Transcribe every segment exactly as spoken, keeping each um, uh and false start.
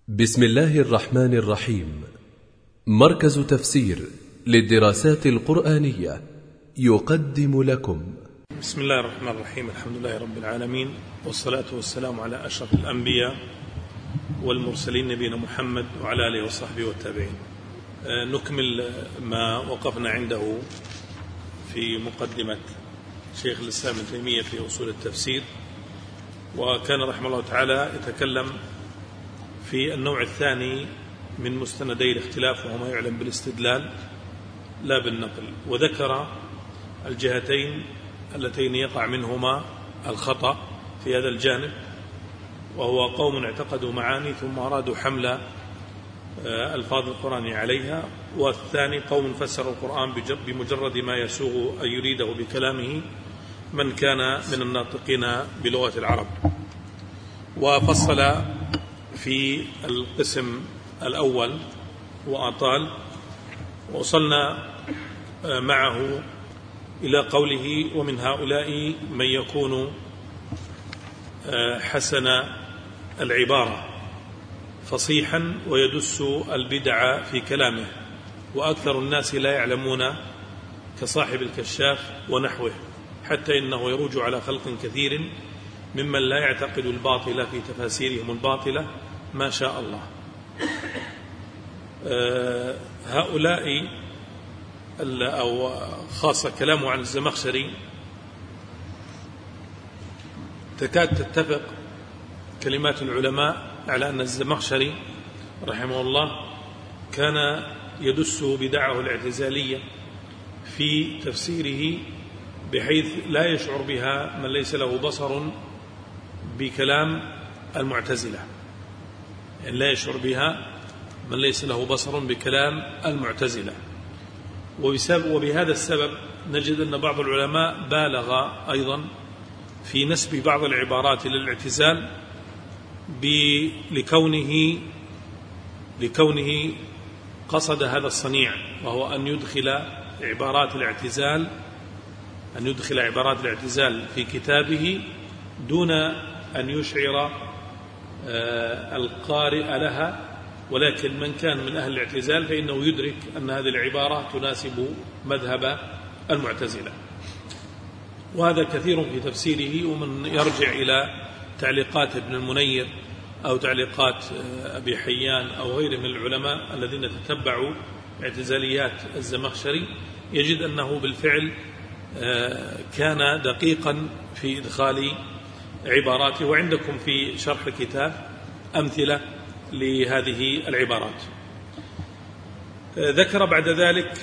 بسم الله الرحمن الرحيم. مركز تفسير للدراسات القرآنية يقدم لكم بسم الله الرحمن الرحيم. الحمد لله رب العالمين، والصلاة والسلام على أشرف الأنبياء والمرسلين نبينا محمد وعلى آله وصحبه والتابعين. نكمل ما وقفنا عنده في مقدمة شيخ الإسلام ابن تيمية في أصول التفسير، وكان رحمه الله تعالى يتكلم في النوع الثاني من مستندي الاختلاف، وهو ما يعلم بالاستدلال لا بالنقل، وذكر الجهتين اللتين يقع منهما الخطأ في هذا الجانب، وهو قوم اعتقدوا معاني ثم أرادوا حمل ألفاظ القرآن عليها، والثاني قوم فسروا القرآن بمجرد ما يسوغ أن يريده بكلامه من كان من الناطقين بلغة العرب. وفصل في القسم الأول وأطال، ووصلنا معه إلى قوله: ومن هؤلاء من يكون حسن العبارة فصيحا ويدس البدع في كلامه، وأكثر الناس لا يعلمون كصاحب الكشاف ونحوه، حتى إنه يروج على خلق كثير ممن لا يعتقد الباطل في تفاسيرهم الباطلة ما شاء الله. أه هؤلاء أو خاصة كلامه عن الزمخشري تكاد تتفق كلمات العلماء على أن الزمخشري رحمه الله كان يدس بدعه الاعتزالية في تفسيره، بحيث لا يشعر بها من ليس له بصر بكلام المعتزلة، يعني لا يشعر بها من ليس له بصر بكلام المعتزلة. وبهذا السبب نجد أن بعض العلماء بالغ أيضا في نسب بعض العبارات للاعتزال لكونه لكونه قصد هذا الصنيع، وهو أن يدخل عبارات الاعتزال أن يدخل عبارات الاعتزال في كتابه دون أن يشعر القارئ لها، ولكن من كان من أهل الاعتزال فإنه يدرك أن هذه العبارة تناسب مذهب المعتزلة. وهذا كثير في تفسيره، ومن يرجع إلى تعليقات ابن المنير أو تعليقات أبي حيان أو غيره من العلماء الذين تتبعوا اعتزاليات الزمخشري يجد أنه بالفعل كان دقيقا في إدخال عباراته. وعندكم في شرح الكتاب أمثلة لهذه العبارات. ذكر بعد ذلك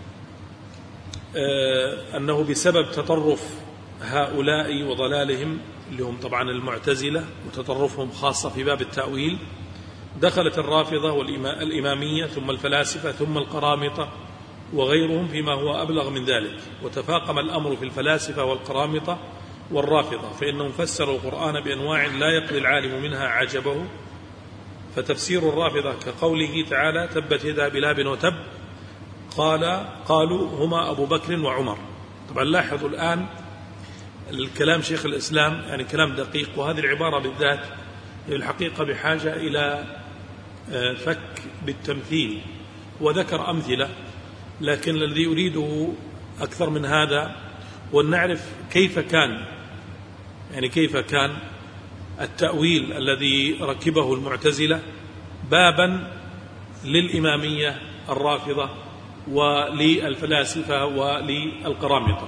أنه بسبب تطرف هؤلاء وضلالهم اللي هم طبعا المعتزلة وتطرفهم خاصة في باب التأويل، دخلت الرافضة والإمامية ثم الفلاسفة ثم القرامطة وغيرهم فيما هو أبلغ من ذلك، وتفاقم الأمر في الفلاسفة والقرامطة والرافضة، فإنهم فسروا القرآن بأنواع لا يقضي العالم منها عجبه. فتفسير الرافضة كقوله تعالى: تبت يدا بلاب وتب، قال قالوا هما أبو بكر وعمر. طبعا لاحظوا الآن الكلام شيخ الإسلام، يعني كلام دقيق، وهذه العبارة بالذات الحقيقة بحاجة إلى فك بالتمثيل، وذكر أمثلة، لكن الذي يريده أكثر من هذا وأن نعرف كيف كان يعني كيف كان التأويل الذي ركبه المعتزلة بابا للإمامية الرافضة وللفلاسفة وللقرامطة.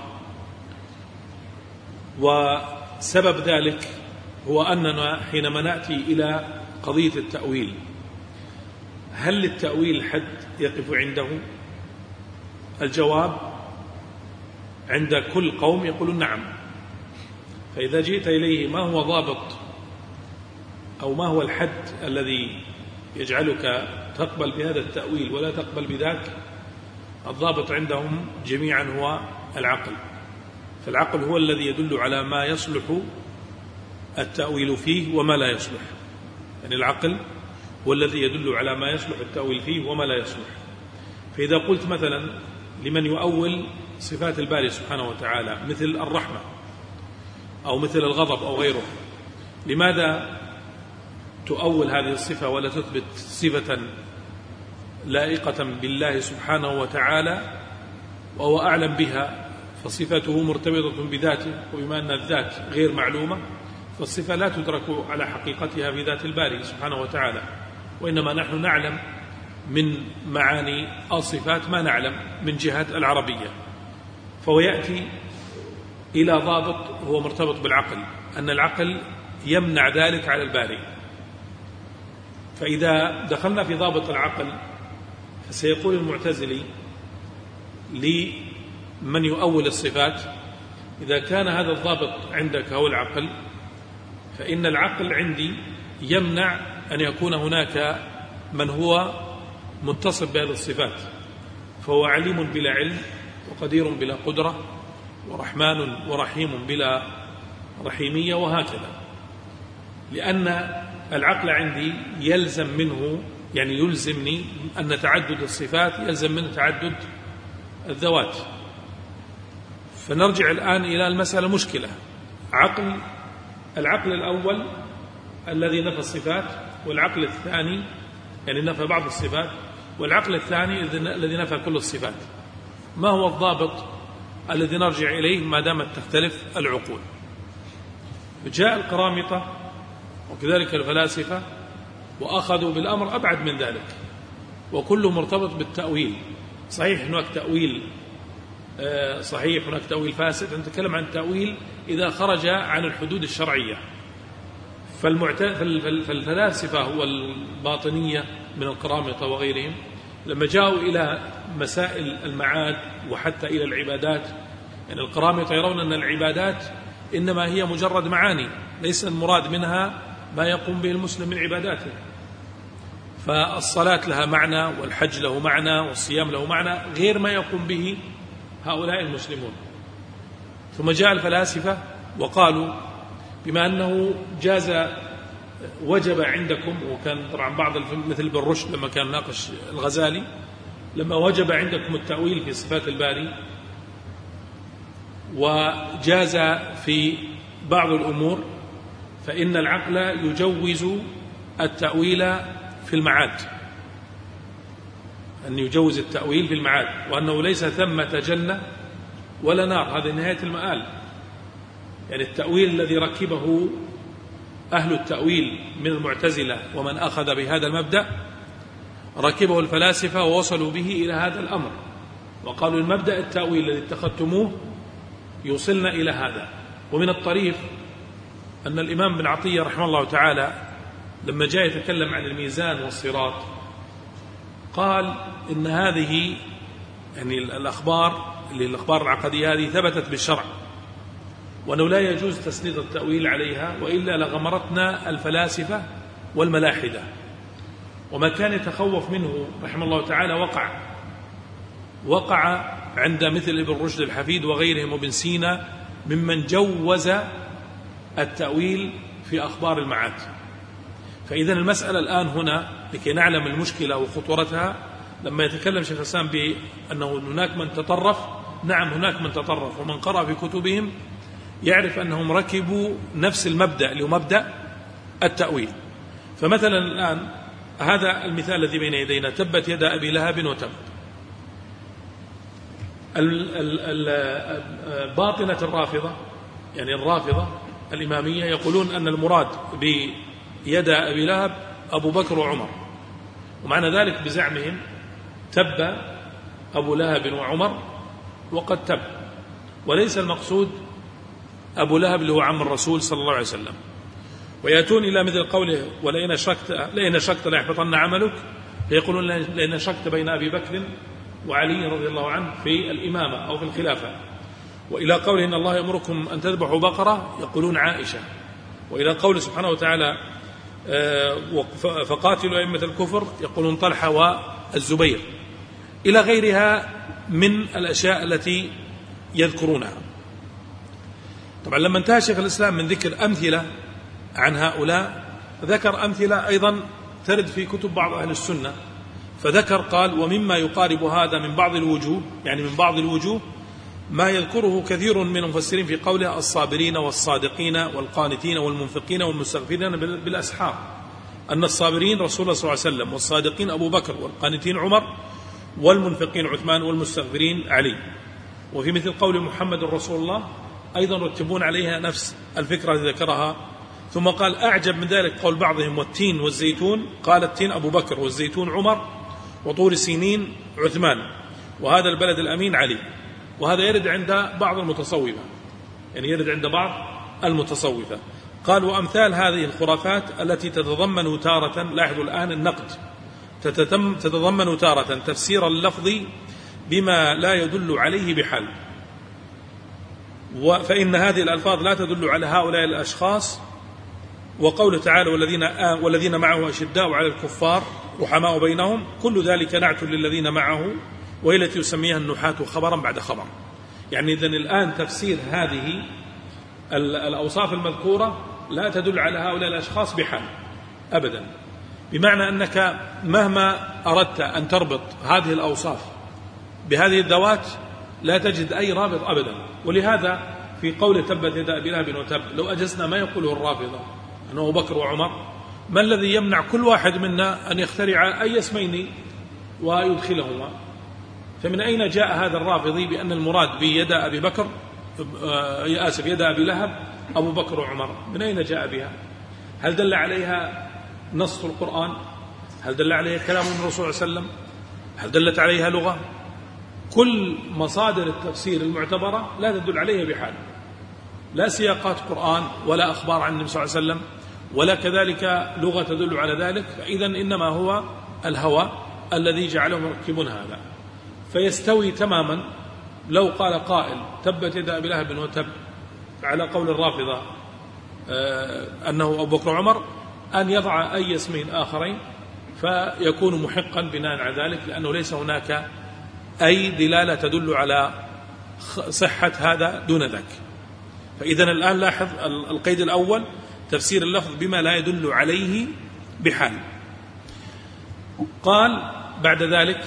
وسبب ذلك هو أننا حينما نأتي إلى قضية التأويل، هل للتأويل حد يقف عنده؟ الجواب عند كل قوم يقولون نعم. فإذا جئت إليه ما هو ضابط أو ما هو الحد الذي يجعلك تقبل بهذا التأويل ولا تقبل بذاك، الضابط عندهم جميعا هو العقل. فالعقل هو الذي يدل على ما يصلح التأويل فيه وما لا يصلح، يعني العقل هو الذي يدل على ما يصلح التأويل فيه وما لا يصلح. فإذا قلت مثلا لمن يؤول صفات الباري سبحانه وتعالى مثل الرحمة أو مثل الغضب أو غيره، لماذا تؤول هذه الصفة ولا تثبت صفة لائقة بالله سبحانه وتعالى وهو أعلم بها، فصفته مرتبطة بذاته، وبما أن الذات غير معلومة فالصفة لا تدرك على حقيقتها في ذات الباري سبحانه وتعالى، وإنما نحن نعلم من معاني الصفات ما نعلم من جهة العربية. فهو يأتي إلى ضابط هو مرتبط بالعقل، أن العقل يمنع ذلك على الباري. فإذا دخلنا في ضابط العقل فسيقول المعتزلي لمن يؤول الصفات: إذا كان هذا الضابط عندك هو العقل، فإن العقل عندي يمنع أن يكون هناك من هو متصف بهذه الصفات، فهو عليم بلا علم، وقدير بلا قدرة، ورحمن ورحيم بلا رحيمية، وهكذا. لأن العقل عندي يلزم منه، يعني يلزمني أن تعدد الصفات يلزم منه تعدد الذوات. فنرجع الآن إلى المسألة مشكلة. عقل العقل الأول الذي نفى الصفات، والعقل الثاني يعني نفى بعض الصفات، والعقل الثاني الذي نفى كل الصفات. ما هو الضابط الذي نرجع إليه ما دامت تختلف العقول؟ جاء القرامطة وكذلك الفلاسفة وأخذوا بالأمر أبعد من ذلك، وكله مرتبط بالتأويل. صحيح هناك تأويل صحيح، هناك تأويل فاسد. نتكلم عن التأويل إذا خرج عن الحدود الشرعية. فالفلاسفة والباطنية من القرامطة وغيرهم لما جاءوا إلى مسائل المعاد وحتى إلى العبادات، يعني القرامطة يرون أن العبادات إنما هي مجرد معاني، ليس المراد منها ما يقوم به المسلم من عباداته. فالصلاة لها معنى، والحج له معنى، والصيام له معنى، غير ما يقوم به هؤلاء المسلمون. ثم جاء الفلاسفة وقالوا بما أنه جاز وجب عندكم، وكان طبعا بعض مثل ابن رشد لما كان ناقش الغزالي، لما وجب عندكم التأويل في صفات الباري وجاز في بعض الأمور، فإن العقل يجوز التأويل في المعاد، أن يجوز التأويل في المعاد، وأنه ليس ثمة جنة ولا نار، هذه نهاية المآل. يعني التأويل الذي ركبه أهل التأويل من المعتزلة ومن أخذ بهذا المبدأ ركبه الفلاسفة ووصلوا به إلى هذا الأمر، وقالوا المبدأ التأويل الذي اتخذتموه يوصلنا إلى هذا. ومن الطريف أن الإمام بن عطية رحمه الله تعالى لما جاء يتكلم عن الميزان والصراط قال إن هذه يعني الأخبار اللي الأخبار العقدية هذه ثبتت بالشرع، وأنه لا يجوز تسليط التأويل عليها، وإلا لغمرتنا الفلاسفة والملاحدة. وما كان يتخوف منه رحمه الله تعالى وقع وقع عند مثل ابن رشد الحفيد وغيرهم وابن سينا ممن جوز التأويل في أخبار المعاد. فإذا المسألة الآن هنا لكي نعلم المشكلة وخطورتها، لما يتكلم شيخ الإسلام بأنه هناك من تطرف، نعم هناك من تطرف، ومن قرأ في كتبهم يعرف أنهم ركبوا نفس المبدأ اللي هو مبدأ التأويل. فمثلا الآن هذا المثال الذي بين يدينا: تبت يد أبي لهب وتب. باطنة الرافضة يعني الرافضة الإمامية يقولون أن المراد بيد أبي لهب أبو بكر وعمر، ومعنى ذلك بزعمهم تب أبو لهب وعمر وقد تب، وليس المقصود أبو لهب اللي هو عم الرسول صلى الله عليه وسلم. ويأتون إلى مثل قوله: ولئن أشركت لئن أشركت ليحبطن عملك، فيقولون لئن أشركت بين أبي بكر وعلي رضي الله عنه في الإمامة أو في الخلافة. وإلى قوله: إن الله يأمركم أن تذبحوا بقرة، يقولون عائشة. وإلى قوله سبحانه وتعالى: فقاتلوا أئمة الكفر، يقولون طلحة والزبير، إلى غيرها من الأشياء التي يذكرونها. طبعا لما انتهى شيخ الإسلام من ذكر أمثلة عن هؤلاء ذكر أمثلة أيضا ترد في كتب بعض أهل السنة، فذكر قال: ومما يقارب هذا من بعض الوجوه، يعني من بعض الوجوه ما يذكره كثير من المفسرين في قوله: الصابرين والصادقين والقانتين والمنفقين والمستغفرين بالأسحار. أن الصابرين رسول الله صلى الله عليه وسلم، والصادقين أبو بكر، والقانتين عمر، والمنفقين عثمان، والمستغفرين علي. وفي مثل قول محمد رسول الله أيضا رتبون عليها نفس الفكرة التي ذكرها. ثم قال: أعجب من ذلك قول بعضهم: والتين والزيتون، قال: التين أبو بكر، والزيتون عمر، وطور سينين عثمان، وهذا البلد الأمين علي. وهذا يرد عند بعض المتصوفة، يعني يرد عند بعض المتصوفة. قال: وأمثال هذه الخرافات التي تتضمن تارة، لاحظوا الآن النقد، تتضمن تارة تفسير اللفظ بما لا يدل عليه بحال، فإن هذه الألفاظ لا تدل على هؤلاء الأشخاص. وقوله تعالى: والذين, والذين معه أشداء على الكفار رحماء بينهم، كل ذلك نعت للذين معه، وهي التي يسميها النحاة خبرا بعد خبر. يعني إذن الآن تفسير هذه الأوصاف المذكورة لا تدل على هؤلاء الأشخاص بحال أبدا، بمعنى أنك مهما أردت أن تربط هذه الأوصاف بهذه الذوات لا تجد أي رابط أبدا. ولهذا في قول تبت يدا أبي لهب وتب، لو أجزنا ما يقوله الرافضة أنه أبو بكر وعمر، ما الذي يمنع كل واحد منا أن يخترع أي اسمين ويدخلهما؟ فمن أين جاء هذا الرافضي بأن المراد بيدا أبي بكر يا آسف يدا أبي لهب أبو بكر وعمر؟ من أين جاء بها؟ هل دل عليها نص القرآن؟ هل دل عليها كلام الرسول صلى الله عليه وسلم؟ هل دلت عليها لغة؟ كل مصادر التفسير المعتبرة لا تدل عليها بحال، لا سياقات قرآن ولا أخبار عن النبي صلى الله عليه وسلم ولا كذلك لغة تدل على ذلك. فإذا إنما هو الهوى الذي جعلهم يركبون هذا. فيستوي تماما لو قال قائل تبت يدا أبي لهب وتب على قول الرافضة أنه أبو بكر وعمر، أن يضع أي اسمين آخرين فيكون محقا بناء على ذلك، لأنه ليس هناك أي دلالة تدل على صحة هذا دون ذاك. فإذا الآن لاحظ القيد الأول تفسير اللفظ بما لا يدل عليه بحال. قال بعد ذلك: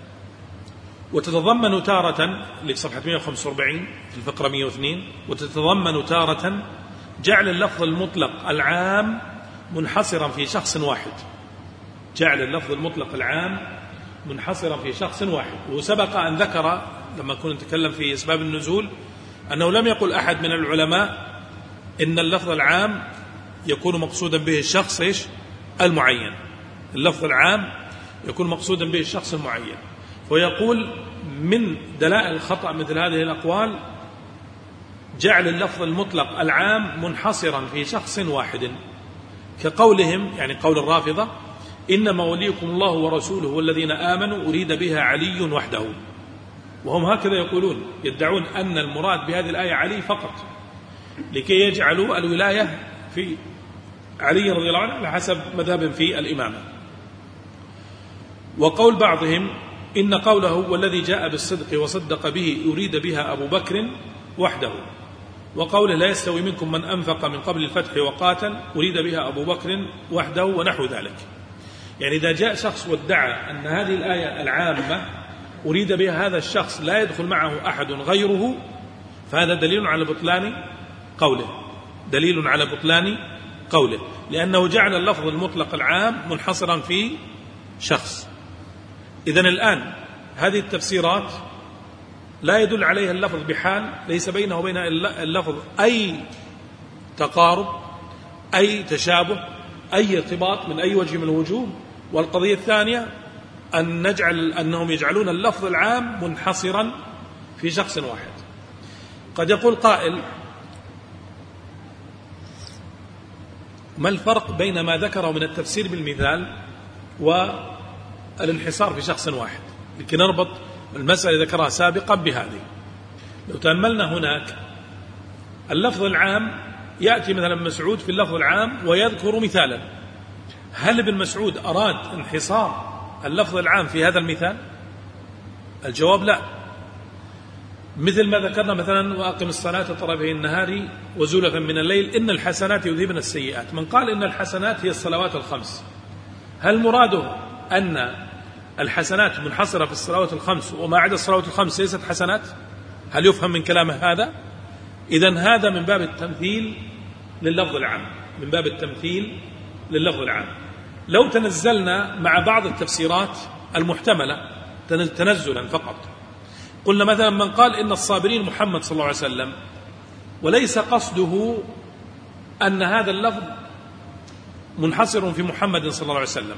وتتضمن تارة، اللي في صفحة مئة وخمسة وأربعين في الفقرة مئة واثنين، وتتضمن تارة جعل اللفظ المطلق العام منحصرا في شخص واحد. جعل اللفظ المطلق العام منحصرا في شخص واحد. وسبق أن ذكر لما كنا نتكلم في أسباب النزول أنه لم يقل أحد من العلماء إن اللفظ العام يكون مقصودا به الشخص إيش المعين. اللفظ العام يكون مقصودا به الشخص المعين. ويقول من دلائل الخطأ مثل هذه الأقوال جعل اللفظ المطلق العام منحصرا في شخص واحد، كقولهم يعني قول الرافضة: إنما وليكم الله ورسوله والذين آمنوا أريد بها علي وحده. وهم هكذا يقولون، يدعون أن المراد بهذه الآية علي فقط، لكي يجعلوا الولاية في علي رضي الله عنه على حسب مذهب في الإمامة. وقول بعضهم: إن قوله والذي جاء بالصدق وصدق به يريد بها أبو بكر وحده، وقوله لا يستوي منكم من أنفق من قبل الفتح وقاتل أريد بها أبو بكر وحده ونحو ذلك. يعني إذا جاء شخص وادعى أن هذه الآية العامة أريد بها هذا الشخص لا يدخل معه أحد غيره، فهذا دليل على بطلان قوله، دليل على بطلان قوله، لأنه جعل اللفظ المطلق العام منحصرا في شخص. إذن الآن هذه التفسيرات لا يدل عليها اللفظ بحال، ليس بينه وبين اللفظ أي تقارب، أي تشابه، أي ارتباط من أي وجه من الوجوه. والقضية الثانية أن نجعل أنهم يجعلون اللفظ العام منحصرا في شخص واحد. قد يقول قائل: ما الفرق بين ما ذكره من التفسير بالمثال والانحصار في شخص واحد؟ لكي نربط المسألة ذكرها سابقا بهذه. لو تأملنا هناك اللفظ العام يأتي مثلا مسعود في اللفظ العام ويذكر مثالا، هل ابن مسعود أراد انحصار اللفظ العام في هذا المثال؟ الجواب لا. مثل ما ذكرنا مثلا: وأقم الصلاة طرفي النهار وزلفا من الليل إن الحسنات يذهبن السيئات. من قال إن الحسنات هي الصلوات الخمس، هل مراده أن الحسنات منحصرة في الصلوات الخمس وما عدا الصلوات الخمس ليست حسنات؟ هل يفهم من كلامه هذا؟ إذن هذا من باب التمثيل لللفظ العام، من باب التمثيل لللفظ العام. لو تنزلنا مع بعض التفسيرات المحتملة تنزلا فقط، قلنا مثلا من قال إن الصابرين محمد صلى الله عليه وسلم، وليس قصده أن هذا اللفظ منحصر في محمد صلى الله عليه وسلم،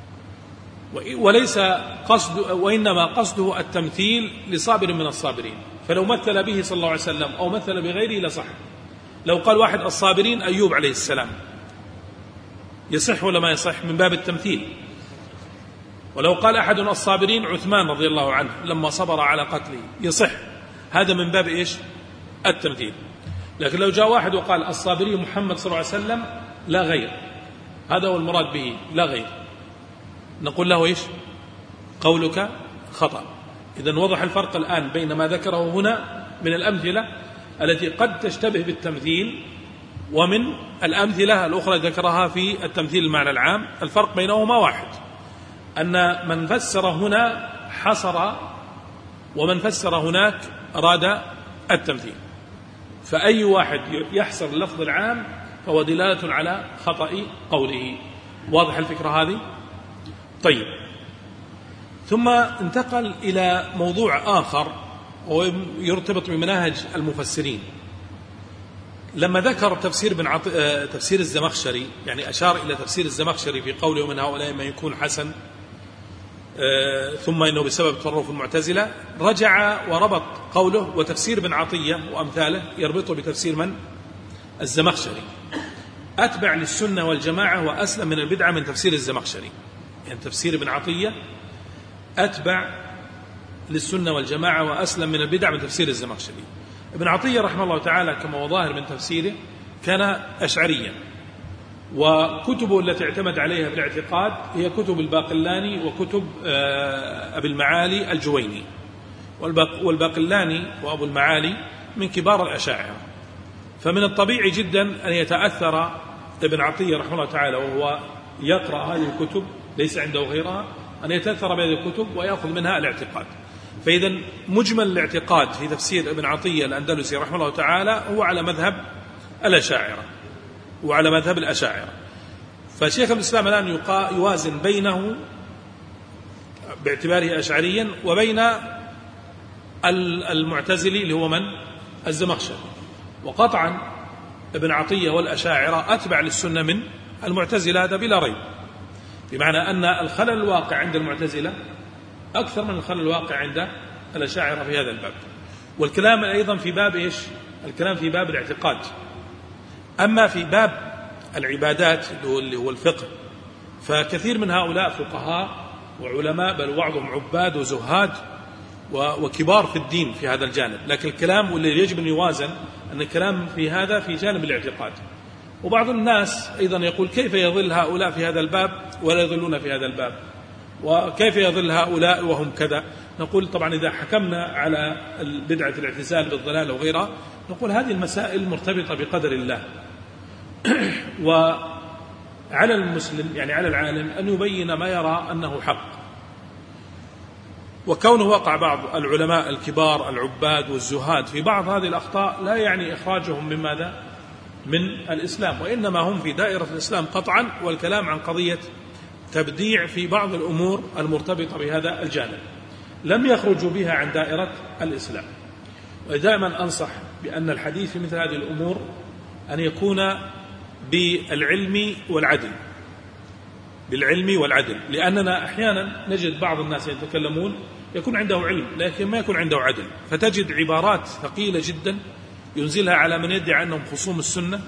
وليس قصد وإنما قصده التمثيل لصابر من الصابرين، فلو مثل به صلى الله عليه وسلم أو مثل بغيره لصح. لو قال واحد الصابرين أيوب عليه السلام يصح ولا ما يصح من باب التمثيل. ولو قال أحد الصابرين عثمان رضي الله عنه لما صبر على قتله يصح، هذا من باب إيش؟ التمثيل. لكن لو جاء واحد وقال الصابرين محمد صلى الله عليه وسلم لا غير، هذا هو المراد به لا غير، نقول له إيش؟ قولك خطأ. إذن وضح الفرق الآن بين ما ذكره هنا من الأمثلة التي قد تشتبه بالتمثيل ومن الأمثلة الأخرى ذكرها في التمثيل المعنى العام. الفرق بينهما واحد، أن من فسر هنا حصر ومن فسر هناك أراد التمثيل، فأي واحد يحصر اللفظ العام فهو دلالة على خطأ قوله. واضح الفكرة هذه؟ طيب، ثم انتقل إلى موضوع آخر ويرتبط بمناهج المفسرين. لما ذكر تفسير بن عط... تفسير الزمخشري، يعني أشار إلى تفسير الزمخشري في قوله ومن هؤلاء من يكون حسن ثم إنه بسبب تطرف المعتزلة، رجع وربط قوله وتفسير بن عطية وأمثاله يربطه بتفسير من؟ الزمخشري، أتبع للسنة والجماعة وأسلم من البدعة من تفسير الزمخشري. يعني تفسير ابن عطية أتبع للسنة والجماعة وأسلم من البدع من تفسير الزمخشري. ابن عطية رحمه الله تعالى كما هو ظاهر من تفسيره كان أشعريا، وكتبه التي اعتمد عليها في الاعتقاد هي كتب الباقلاني وكتب أبي المعالي الجويني، والباقلاني وأبو المعالي من كبار الأشاعرة، فمن الطبيعي جدا أن يتأثر ابن عطية رحمه الله تعالى وهو يقرأ هذه الكتب، ليس عنده غيرها، أن يتأثر بهذه الكتب ويأخذ منها الاعتقاد. فإذا مجمل الاعتقاد في تفسير ابن عطية الأندلسي رحمه الله تعالى هو على مذهب الأشاعرة وعلى مذهب الأشاعرة. فشيخ الإسلام الآن يوازن بينه باعتباره أشعريا وبين المعتزلي اللي هو من؟ الزمخشري. وقطعا ابن عطية والأشاعرة أتبع للسنة من المعتزلة، هذا بلا ريب، بمعنى أن الخلل الواقع عند المعتزلة أكثر من الخلل الواقع عند الأشاعرة في هذا الباب. والكلام أيضا في باب إيش؟ الكلام في باب الاعتقاد. أما في باب العبادات اللي هو الفقه، فكثير من هؤلاء فقهاء وعلماء، بل بعضهم عباد وزهاد وكبار في الدين في هذا الجانب، لكن الكلام واللي يجب أن يوازن أن الكلام في هذا في جانب الاعتقاد. وبعض الناس أيضا يقول كيف يظل هؤلاء في هذا الباب ولا يظلون في هذا الباب، وكيف يظل هؤلاء وهم كذا. نقول طبعا إذا حكمنا على بدعة الاعتزال بالضلال وغيرها نقول هذه المسائل مرتبطة بقدر الله، وعلى المسلم يعني على العالم أن يبين ما يرى أنه حق. وكونه وقع بعض العلماء الكبار العباد والزهاد في بعض هذه الأخطاء لا يعني إخراجهم من ماذا؟ من الإسلام، وإنما هم في دائرة الإسلام قطعا، والكلام عن قضية تبديع في بعض الأمور المرتبطة بهذا الجانب لم يخرجوا بها عن دائرة الإسلام. ودائما أنصح بأن الحديث في مثل هذه الأمور أن يكون بالعلم والعدل، بالعلم والعدل، لأننا أحيانا نجد بعض الناس يتكلمون يكون عنده علم لكن ما يكون عنده عدل، فتجد عبارات ثقيلة جدا ينزلها على من يدعي أنهم خصوم السنة،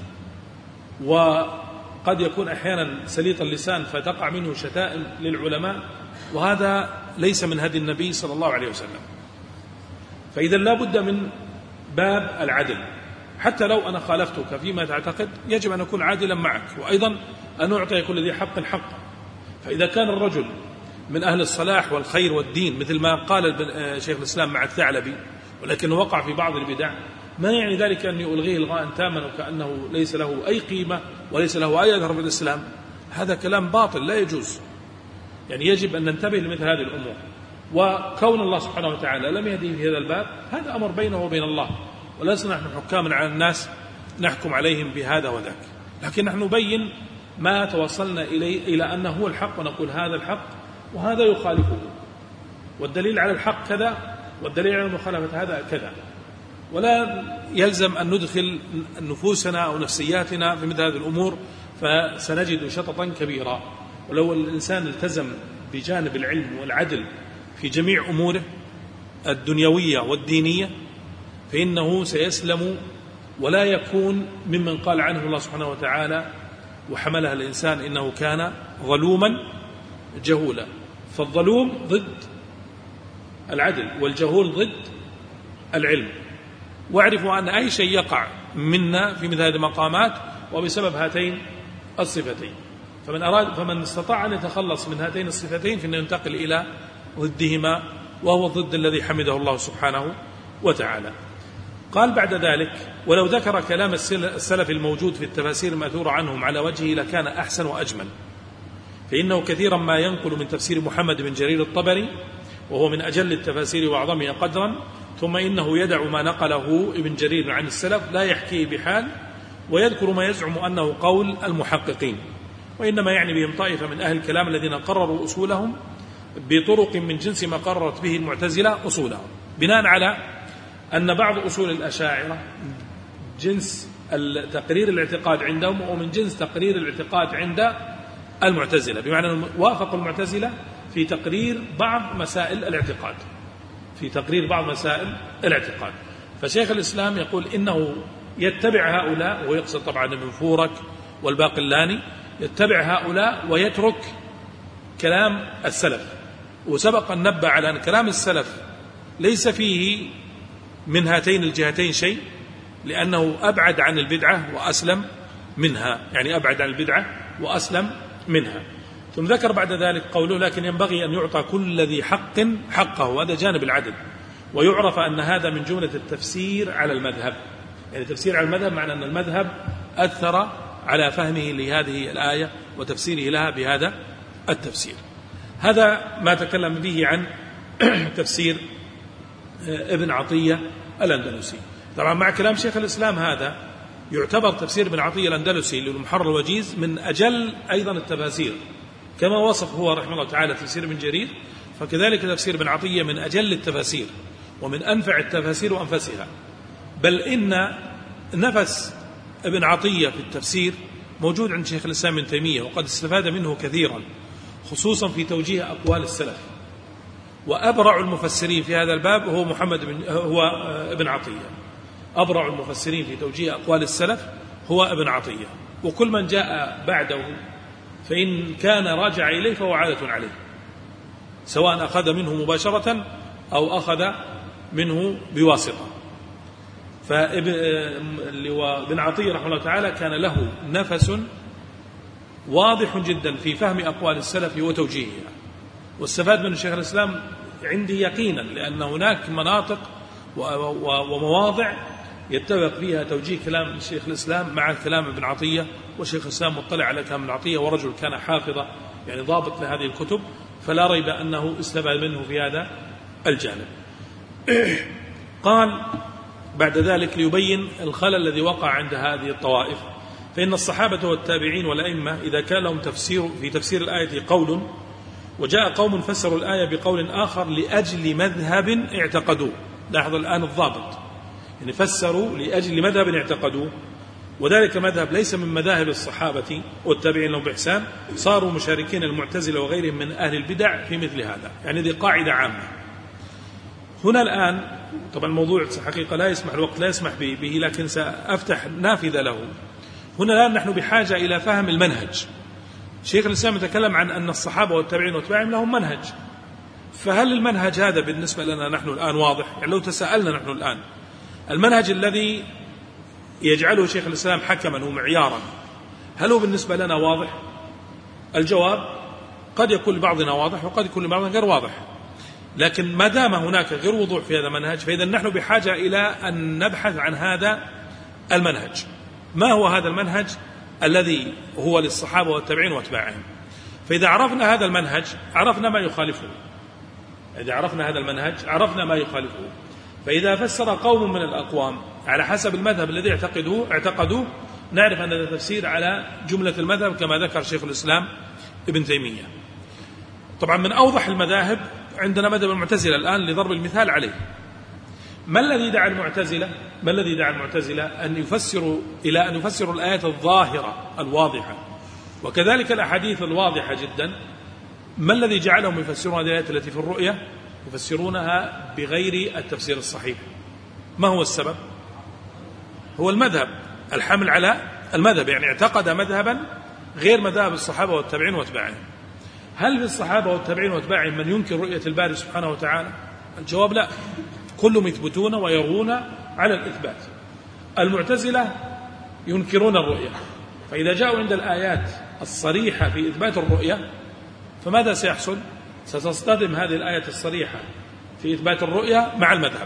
وقد يكون أحيانا سليط اللسان فتقع منه شتائم للعلماء، وهذا ليس من هدي النبي صلى الله عليه وسلم. فإذا لا بد من باب العدل، حتى لو أنا خالفتك فيما تعتقد يجب أن أكون عادلا معك، وأيضا أن أعطي كل ذي حق حقه. فإذا كان الرجل من أهل الصلاح والخير والدين مثل ما قال شيخ الإسلام مع الثعلبي، ولكن وقع في بعض البدع، ما يعني ذلك أن يلغيه إلغاء تاما وكأنه ليس له أي قيمة وليس له أي أثر في الإسلام. هذا كلام باطل لا يجوز. يعني يجب أن ننتبه لمثل هذه الأمور، وكون الله سبحانه وتعالى لم يهديه في هذا الباب هذا أمر بينه وبين الله، ولسنا نحن حكاما على الناس نحكم عليهم بهذا وذاك، لكن نحن نبين ما توصلنا إليه إلى أنه هو الحق ونقول هذا الحق وهذا يخالفه، والدليل على الحق كذا والدليل على مخالفة هذا كذا. ولا يلزم أن ندخل نفوسنا أو نفسياتنا في مثل هذه الأمور، فسنجد شططا كبيرا. ولو الإنسان التزم بجانب العلم والعدل في جميع أموره الدنيوية والدينية فإنه سيسلم ولا يكون ممن قال عنه الله سبحانه وتعالى وحملها الإنسان إنه كان ظلوما جهولا. فالظلوم ضد العدل والجهول ضد العلم. واعرفوا أن أي شيء يقع منا في مثل هذه المقامات وبسبب هاتين الصفتين، فمن أراد فمن استطاع أن يتخلص من هاتين الصفتين فإنه ينتقل إلى ضدهما، وهو ضد الذي حمده الله سبحانه وتعالى. قال بعد ذلك: ولو ذكر كلام السلف الموجود في التفاسير المأثورة عنهم على وجهه لكان أحسن وأجمل، فإنه كثيرا ما ينقل من تفسير محمد بن جرير الطبري وهو من أجل التفاسير وأعظمها قدرا، ثم إنه يدع ما نقله ابن جرير عن السلف لا يحكيه بحال، ويذكر ما يزعم أنه قول المحققين، وإنما يعني بهم طائفة من أهل الكلام الذين قرروا أصولهم بطرق من جنس ما قررت به المعتزلة أصولهم، بناء على أن بعض أصول الأشاعرة جنس تقرير الاعتقاد عندهم ومن جنس تقرير الاعتقاد عند المعتزلة، بمعنى وافقوا المعتزلة في تقرير بعض مسائل الاعتقاد في تقرير بعض مسائل الاعتقاد. فشيخ الإسلام يقول إنه يتبع هؤلاء، ويقصد طبعا ابن فورك والباقلاني، يتبع هؤلاء ويترك كلام السلف. وسبق أن نبه على أن كلام السلف ليس فيه من هاتين الجهتين شيء، لأنه أبعد عن البدعة وأسلم منها، يعني أبعد عن البدعة وأسلم منها. ثم ذكر بعد ذلك قوله: لكن ينبغي أن يعطى كل ذي حق حقه، وهذا جانب العدل، ويعرف أن هذا من جملة التفسير على المذهب. يعني تفسير على المذهب معنى أن المذهب أثر على فهمه لهذه الآية وتفسيره لها بهذا التفسير. هذا ما تكلم به عن تفسير ابن عطية الأندلسي. طبعا مع كلام شيخ الإسلام هذا يعتبر تفسير ابن عطية الأندلسي للمحرر الوجيز من أجل أيضا التفاسير، كما وصف هو رحمه الله تعالى تفسير ابن جرير، فكذلك تفسير ابن عطية من أجل التفاسير ومن أنفع التفاسير وأنفسها. بل إن نفس ابن عطية في التفسير موجود عند شيخ الإسلام ابن تيمية، وقد استفاد منه كثيرا خصوصا في توجيه أقوال السلف. وأبرع المفسرين في هذا الباب هو محمد بن هو ابن عطية. أبرع المفسرين في توجيه أقوال السلف هو ابن عطية، وكل من جاء بعده فإن كان راجع إليه فهو عادة عليه، سواء أخذ منه مباشرة أو أخذ منه بواسطة. فابن عطية رحمه الله تعالى كان له نفس واضح جدا في فهم أقوال السلف وتوجيهها، واستفاد من شيخ الإسلام عندي يقينا، لأن هناك مناطق ومواضع يتفق فيها توجيه كلام شيخ الإسلام مع كلام ابن عطية، وشيخ الإسلام مطلع على كلام ابن عطية ورجل كان حافظا يعني ضابط لهذه الكتب، فلا ريب أنه استفاد منه في هذا الجانب. قال بعد ذلك ليبين الخلل الذي وقع عند هذه الطوائف: فإن الصحابة والتابعين والأئمة إذا كان لهم تفسير في تفسير الآية قول، وجاء قوم فسروا الآية بقول آخر لأجل مذهب اعتقدوه. لاحظ الآن الضابط، يعني فسروا لأجل مذهب اعتقدوه، وذلك مذهب ليس من مذاهب الصحابة والتابعين لهم بإحسان، صاروا مشاركين المعتزلة وغيرهم من أهل البدع في مثل هذا. يعني ذي قاعدة عامة. هنا الآن طبعا الموضوع حقيقة لا يسمح الوقت لا يسمح به، لكن سأفتح نافذة له. هنا الآن نحن بحاجة إلى فهم المنهج. شيخ الإسلام يتكلم عن أن الصحابة والتابعين واتباعهم لهم منهج، فهل المنهج هذا بالنسبة لنا نحن الآن واضح؟ يعني لو تساءلنا نحن الآن المنهج الذي يجعله شيخ الإسلام حكما ومعيارا، هل هو بالنسبة لنا واضح؟ الجواب قد يكون لبعضنا واضح وقد يكون لبعضنا غير واضح، لكن ما دام هناك غير وضوح في هذا المنهج فإذا نحن بحاجة إلى أن نبحث عن هذا المنهج. ما هو هذا المنهج الذي هو للصحابة والتابعين واتباعهم؟ فإذا عرفنا هذا المنهج عرفنا ما يخالفه. إذا عرفنا هذا المنهج عرفنا ما يخالفه. فإذا فسر قوم من الأقوام على حسب المذهب الذي اعتقدوه اعتقدوه نعرف أن هذا تفسير على جملة المذهب كما ذكر شيخ الإسلام ابن تيمية. طبعا من أوضح المذاهب عندنا مذهب المعتزلة الآن لضرب المثال عليه. ما الذي دعا المعتزلة ما الذي دعا المعتزلة أن يفسروا إلى أن يفسروا الآيات الظاهرة الواضحة وكذلك الأحاديث الواضحة جدا؟ ما الذي جعلهم يفسرون هذه الآيات التي في الرؤية يفسرونها بغير التفسير الصحيح؟ ما هو السبب؟ هو المذهب الحمل على المذهب، يعني اعتقد مذهبا غير مذهب الصحابة والتابعين واتباعهم. هل في الصحابة والتابعين واتباعهم من ينكر رؤية الباري سبحانه وتعالى؟ الجواب لا، كلهم يثبتون ويرون على الإثبات. المعتزلة ينكرون الرؤية، فإذا جاءوا عند الآيات الصريحة في إثبات الرؤية فماذا سيحصل؟ ستصطدم هذه الآية الصريحة في إثبات الرؤية مع المذهب،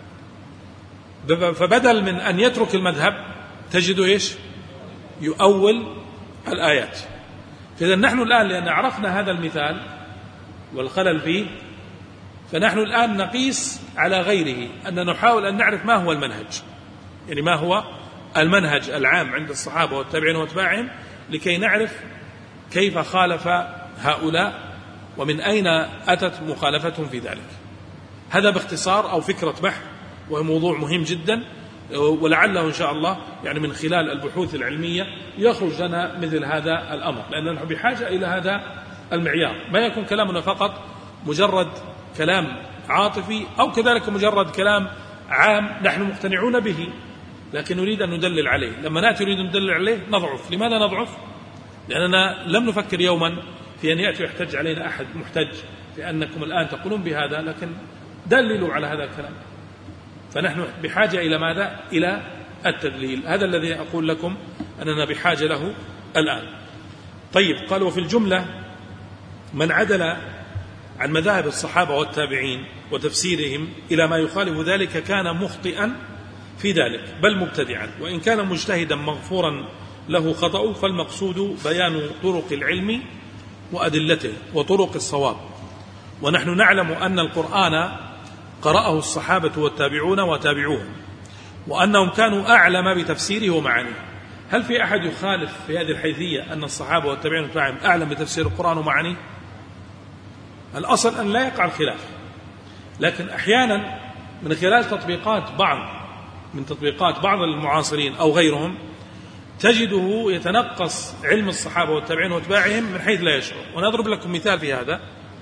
فبدل من أن يترك المذهب تجد إيش؟ يؤول الآيات. فإذا نحن الآن لأن عرفنا هذا المثال والخلل فيه، فنحن الآن نقيس على غيره أن نحاول أن نعرف ما هو المنهج، يعني ما هو المنهج العام عند الصحابة والتابعين واتباعهم، لكي نعرف كيف خالف هؤلاء ومن أين أتت مخالفتهم في ذلك. هذا باختصار أو فكرة بحث، وهو موضوع مهم جدا، ولعله إن شاء الله يعني من خلال البحوث العلمية يخرج لنا مثل هذا الأمر، لأننا نحن بحاجة إلى هذا المعيار، ما يكون كلامنا فقط مجرد كلام عاطفي أو كذلك مجرد كلام عام نحن مقتنعون به لكن نريد أن ندلل عليه. لما نأتي نريد أن ندلل عليه نضعف. لماذا نضعف؟ لأننا لم نفكر يوما في أن يأتي يحتج علينا أحد محتج لأنكم الآن تقولون بهذا، لكن دللوا على هذا الكلام. فنحن بحاجة إلى ماذا؟ إلى التدليل. هذا الذي أقول لكم أننا بحاجة له الآن. طيب، قال وفي الجملة من عدل عن مذاهب الصحابة والتابعين وتفسيرهم إلى ما يخالف ذلك كان مخطئا في ذلك بل مبتدعا، وإن كان مجتهدا مغفورا له خطأ، فالمقصود بيان طرق العلم وأدلته وطرق الصواب. ونحن نعلم أن القرآن قرأه الصحابة والتابعون وتابعوهم، وأنهم كانوا أعلم بتفسيره ومعانيه. هل في أحد يخالف في هذه الحيثية أن الصحابة والتابعين وتابعوهم أعلم بتفسير القرآن ومعانيه؟ الأصل أن لا يقع الخلاف، لكن أحيانا من خلال تطبيقات بعض من تطبيقات بعض المعاصرين أو غيرهم تجده يتنقص علم الصحابة والتابعين واتباعهم من حيث لا يشعر. ونضرب لكم مثال في هذا.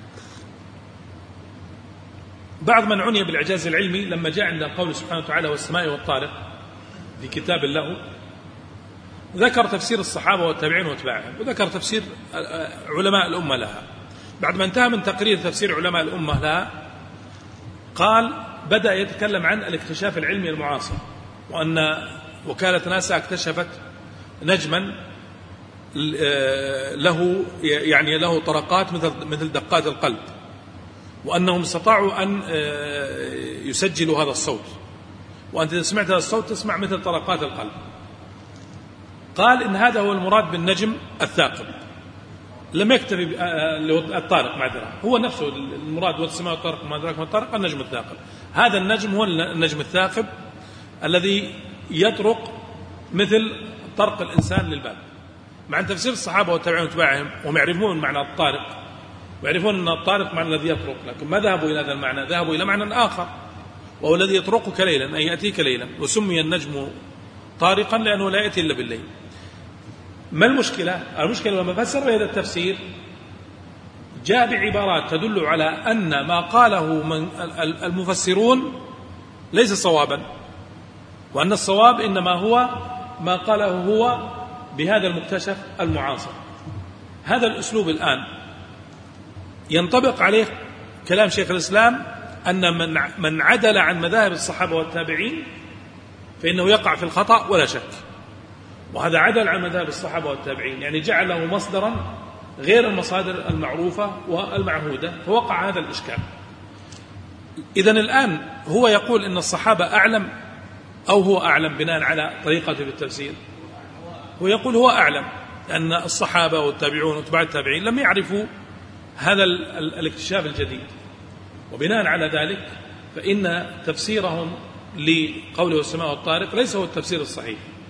بعض من عني بالإعجاز العلمي لما جاء عند قول سبحانه وتعالى والسماء والطارق في كتاب له، ذكر تفسير الصحابة والتابعين واتباعهم وذكر تفسير علماء الأمة لها. بعد ما انتهى من تقرير تفسير علماء الأمة لها قال بدأ يتكلم عن الاكتشاف العلمي المعاصر، وأن وكالة ناسا اكتشفت نجما له يعني له طرقات مثل مثل دقات القلب، وأنهم استطاعوا أن يسجلوا هذا الصوت، وأنت إذا سمعت هذا الصوت تسمع مثل طرقات القلب. قال إن هذا هو المراد بالنجم الثاقب، لم يكتفي الطارق معذرة، هو نفسه المراد والسماء والطارق ما أدراك ما الطارق النجم الثاقب. هذا النجم هو النجم الثاقب الذي يطرق مثل طرق الإنسان للباب. مع أن تفسير الصحابة والتابعين واتباعهم وهم يعرفون معنى الطارق ويعرفون أن الطارق معنى الذي يطرق، لكن ما ذهبوا إلى هذا المعنى، ذهبوا إلى معنى آخر وهو الذي يطرقك ليلا أي يأتيك ليلا، وسمي النجم طارقا لأنه لا يأتي إلا بالليل. ما المشكلة؟ المشكلة لما فسر بهذا التفسير جاء بعبارات تدل على أن ما قاله من المفسرون ليس صوابا، وأن الصواب إنما هو ما قاله هو بهذا المكتشف المعاصر. هذا الأسلوب الآن ينطبق عليه كلام شيخ الإسلام أن من من عدل عن مذاهب الصحابة والتابعين فإنه يقع في الخطأ ولا شك، وهذا عدل عن مذاهب الصحابة والتابعين يعني جعله مصدرا غير المصادر المعروفة والمعهودة، فوقع هذا الإشكال. إذن الآن هو يقول إن الصحابة أعلم أو هو أعلم بناء على طريقته في التفسير؟ هو يقول هو أعلم، لأن الصحابة والتابعون وتبع التابعين لم يعرفوا هذا الاكتشاف الجديد، وبناء على ذلك فإن تفسيرهم لقوله والسماء والطارق ليس هو التفسير الصحيح.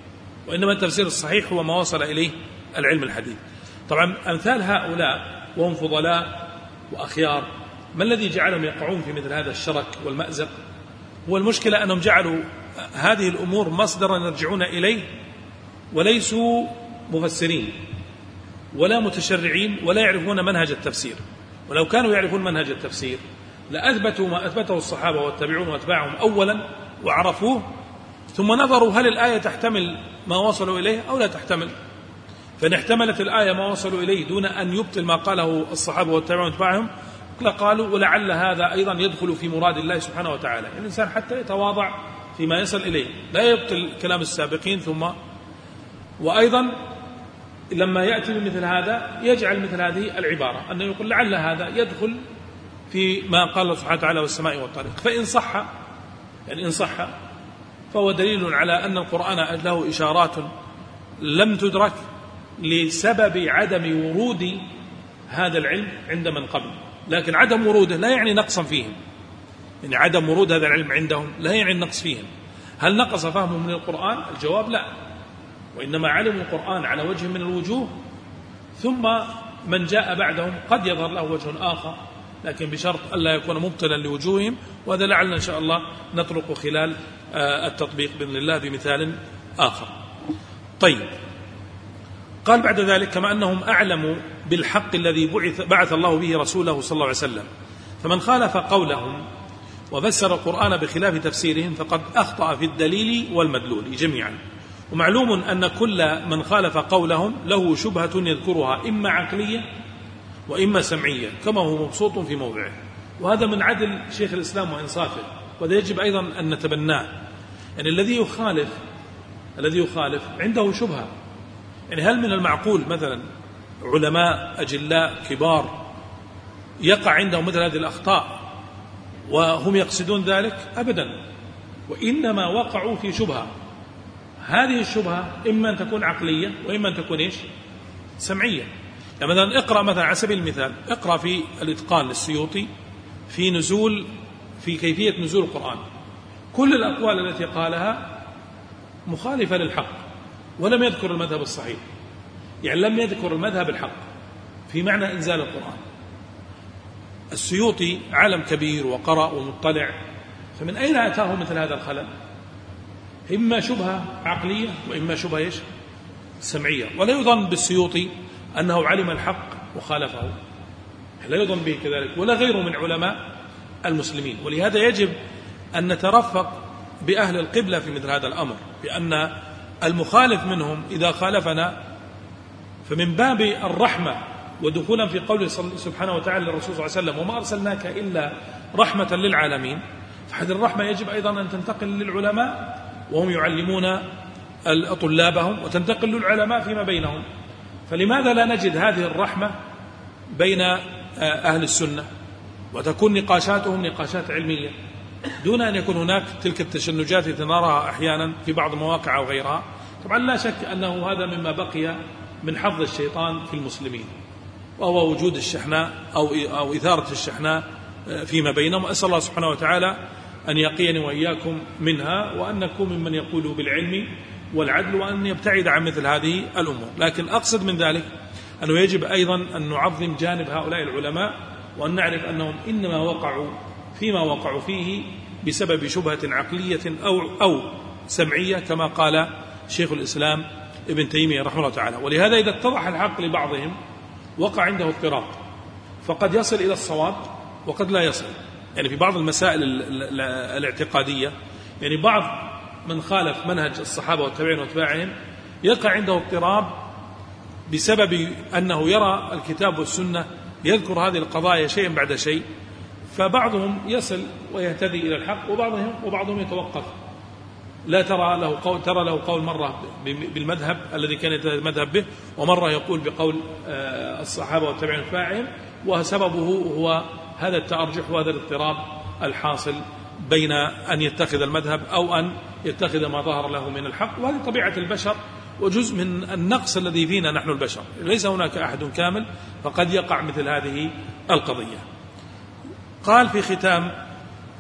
وإنما التفسير الصحيح هو ما وصل إليه العلم الحديث. طبعا أمثال هؤلاء وهم فضلاء وأخيار، ما الذي جعلهم يقعون في مثل هذا الشرك والمأزق؟ هو المشكلة أنهم جعلوا هذه الأمور مصدرا يرجعون إليه، وليسوا مفسرين ولا متشرعين ولا يعرفون منهج التفسير. ولو كانوا يعرفون منهج التفسير لأثبتوا ما أثبته الصحابة والتابعون وأتباعهم أولا وعرفوه، ثم نظروا هل الآية تحتمل ما وصلوا إليه أو لا تحتمل. فإن احتملت الآية ما وصلوا إليه دون أن يبطل ما قاله الصحابة والتابعون وأتباعهم قالوا ولعل هذا أيضا يدخل في مراد الله سبحانه وتعالى. يعني الإنسان حتى يتواضع فيما يصل إليه، لا يبطل كلام السابقين. ثم وأيضا لما يأتي بمثل هذا يجعل مثل هذه العبارة أنه يقول لعل هذا يدخل في ما قال الله سبحانه وتعالى والسماء والطارق. فإن صح يعني إن صح فهو دليل على أن القرآن له إشارات لم تدرك لسبب عدم ورود هذا العلم عند من قبل. لكن عدم وروده لا يعني نقصا فيهم، يعني عدم ورود هذا العلم عندهم لا يعني النقص فيهم. هل نقص فهمهم من القرآن؟ الجواب لا، وإنما علموا القرآن على وجه من الوجوه، ثم من جاء بعدهم قد يظهر له وجه آخر، لكن بشرط ألا يكون مبطلا لوجوههم. وهذا لعلنا إن شاء الله نطرق خلال التطبيق بإذن الله بمثال آخر. طيب، قال بعد ذلك كما أنهم أعلموا بالحق الذي بعث, بعث الله به رسوله صلى الله عليه وسلم، فمن خالف قولهم وفسر القرآن بخلاف تفسيرهم فقد أخطأ في الدليل والمدلول جميعا. ومعلوم أن كل من خالف قولهم له شبهة يذكرها إما عقلية وإما سمعية كما هو مبسوط في موضعه. وهذا من عدل شيخ الإسلام وإنصافه، وهذا يجب أيضا أن نتبناه. يعني الذي يخالف الذي يخالف عنده شبهة. يعني هل من المعقول مثلا علماء أجلاء كبار يقع عندهم مثل هذه الأخطاء وهم يقصدون ذلك؟ أبدا، وإنما وقعوا في شبهة. هذه الشبهة إما أن تكون عقلية وإما أن تكون إيش؟ سمعية. يعني مثلا اقرأ مثلا على سبيل المثال اقرأ في الإتقان للسيوطي في نزول في كيفية نزول القرآن، كل الأقوال التي قالها مخالفة للحق، ولم يذكر المذهب الصحيح، يعني لم يذكر المذهب الحق في معنى إنزال القرآن. السيوطي عالم كبير وقرأ ومطلع، فمن أين أتاه مثل هذا الخلل؟ إما شبهة عقلية وإما شبهة إيش؟ سمعية. ولا يظن بالسيوطي أنه علم الحق وخالفه، لا يظن به كذلك، ولا غيره من علماء المسلمين. ولهذا يجب أن نترفق بأهل القبلة في مثل هذا الأمر، بأن المخالف منهم إذا خالفنا فمن باب الرحمة ودخولا في قوله سبحانه وتعالى للرسول صلى الله عليه وسلم وما أرسلناك إلا رحمة للعالمين، فهذه الرحمة يجب أيضا أن تنتقل للعلماء وهم يعلمون طلابهم، وتنتقل للعلماء فيما بينهم. فلماذا لا نجد هذه الرحمة بين أهل السنة وتكون نقاشاتهم نقاشات علمية دون أن يكون هناك تلك التشنجات التي نراها أحيانا في بعض المواقع أو غيرها؟ طبعا لا شك أنه هذا مما بقي من حظ الشيطان في المسلمين، وهو وجود الشحناء أو أو إثارة الشحناء فيما بينهم. أسأل الله سبحانه وتعالى أن يقيني وإياكم منها، وأن نكون ممن يقول بالعلم والعدل، وأن يبتعد عن مثل هذه الأمور. لكن أقصد من ذلك أنه يجب أيضا أن نعظم جانب هؤلاء العلماء، وأن نعرف أنهم إنما وقعوا فيما وقعوا فيه بسبب شبهة عقلية أو, أو سمعية كما قال شيخ الإسلام ابن تيمية رحمه الله تعالى. ولهذا إذا اتضح الحق لبعضهم وقع عنده اضطراب، فقد يصل إلى الصواب وقد لا يصل. يعني في بعض المسائل الاعتقادية، يعني بعض من خالف منهج الصحابة والتابعين واتباعهم يقع عنده اضطراب بسبب أنه يرى الكتاب والسنة يذكر هذه القضايا شيئا بعد شيء، فبعضهم يصل ويهتدي إلى الحق وبعضهم وبعضهم يتوقف، لا ترى له قول ترى له قول مرة بالمذهب الذي كان يتمذهب به، ومرة يقول بقول الصحابة والتابعين واتباعهم، وسببه هو هذا التأرجح وهذا الاضطراب الحاصل بين أن يتخذ المذهب أو أن يتخذ ما ظهر له من الحق. وهذه طبيعة البشر وجزء من النقص الذي فينا نحن البشر، ليس هناك أحد كامل، فقد يقع مثل هذه القضية. قال في ختام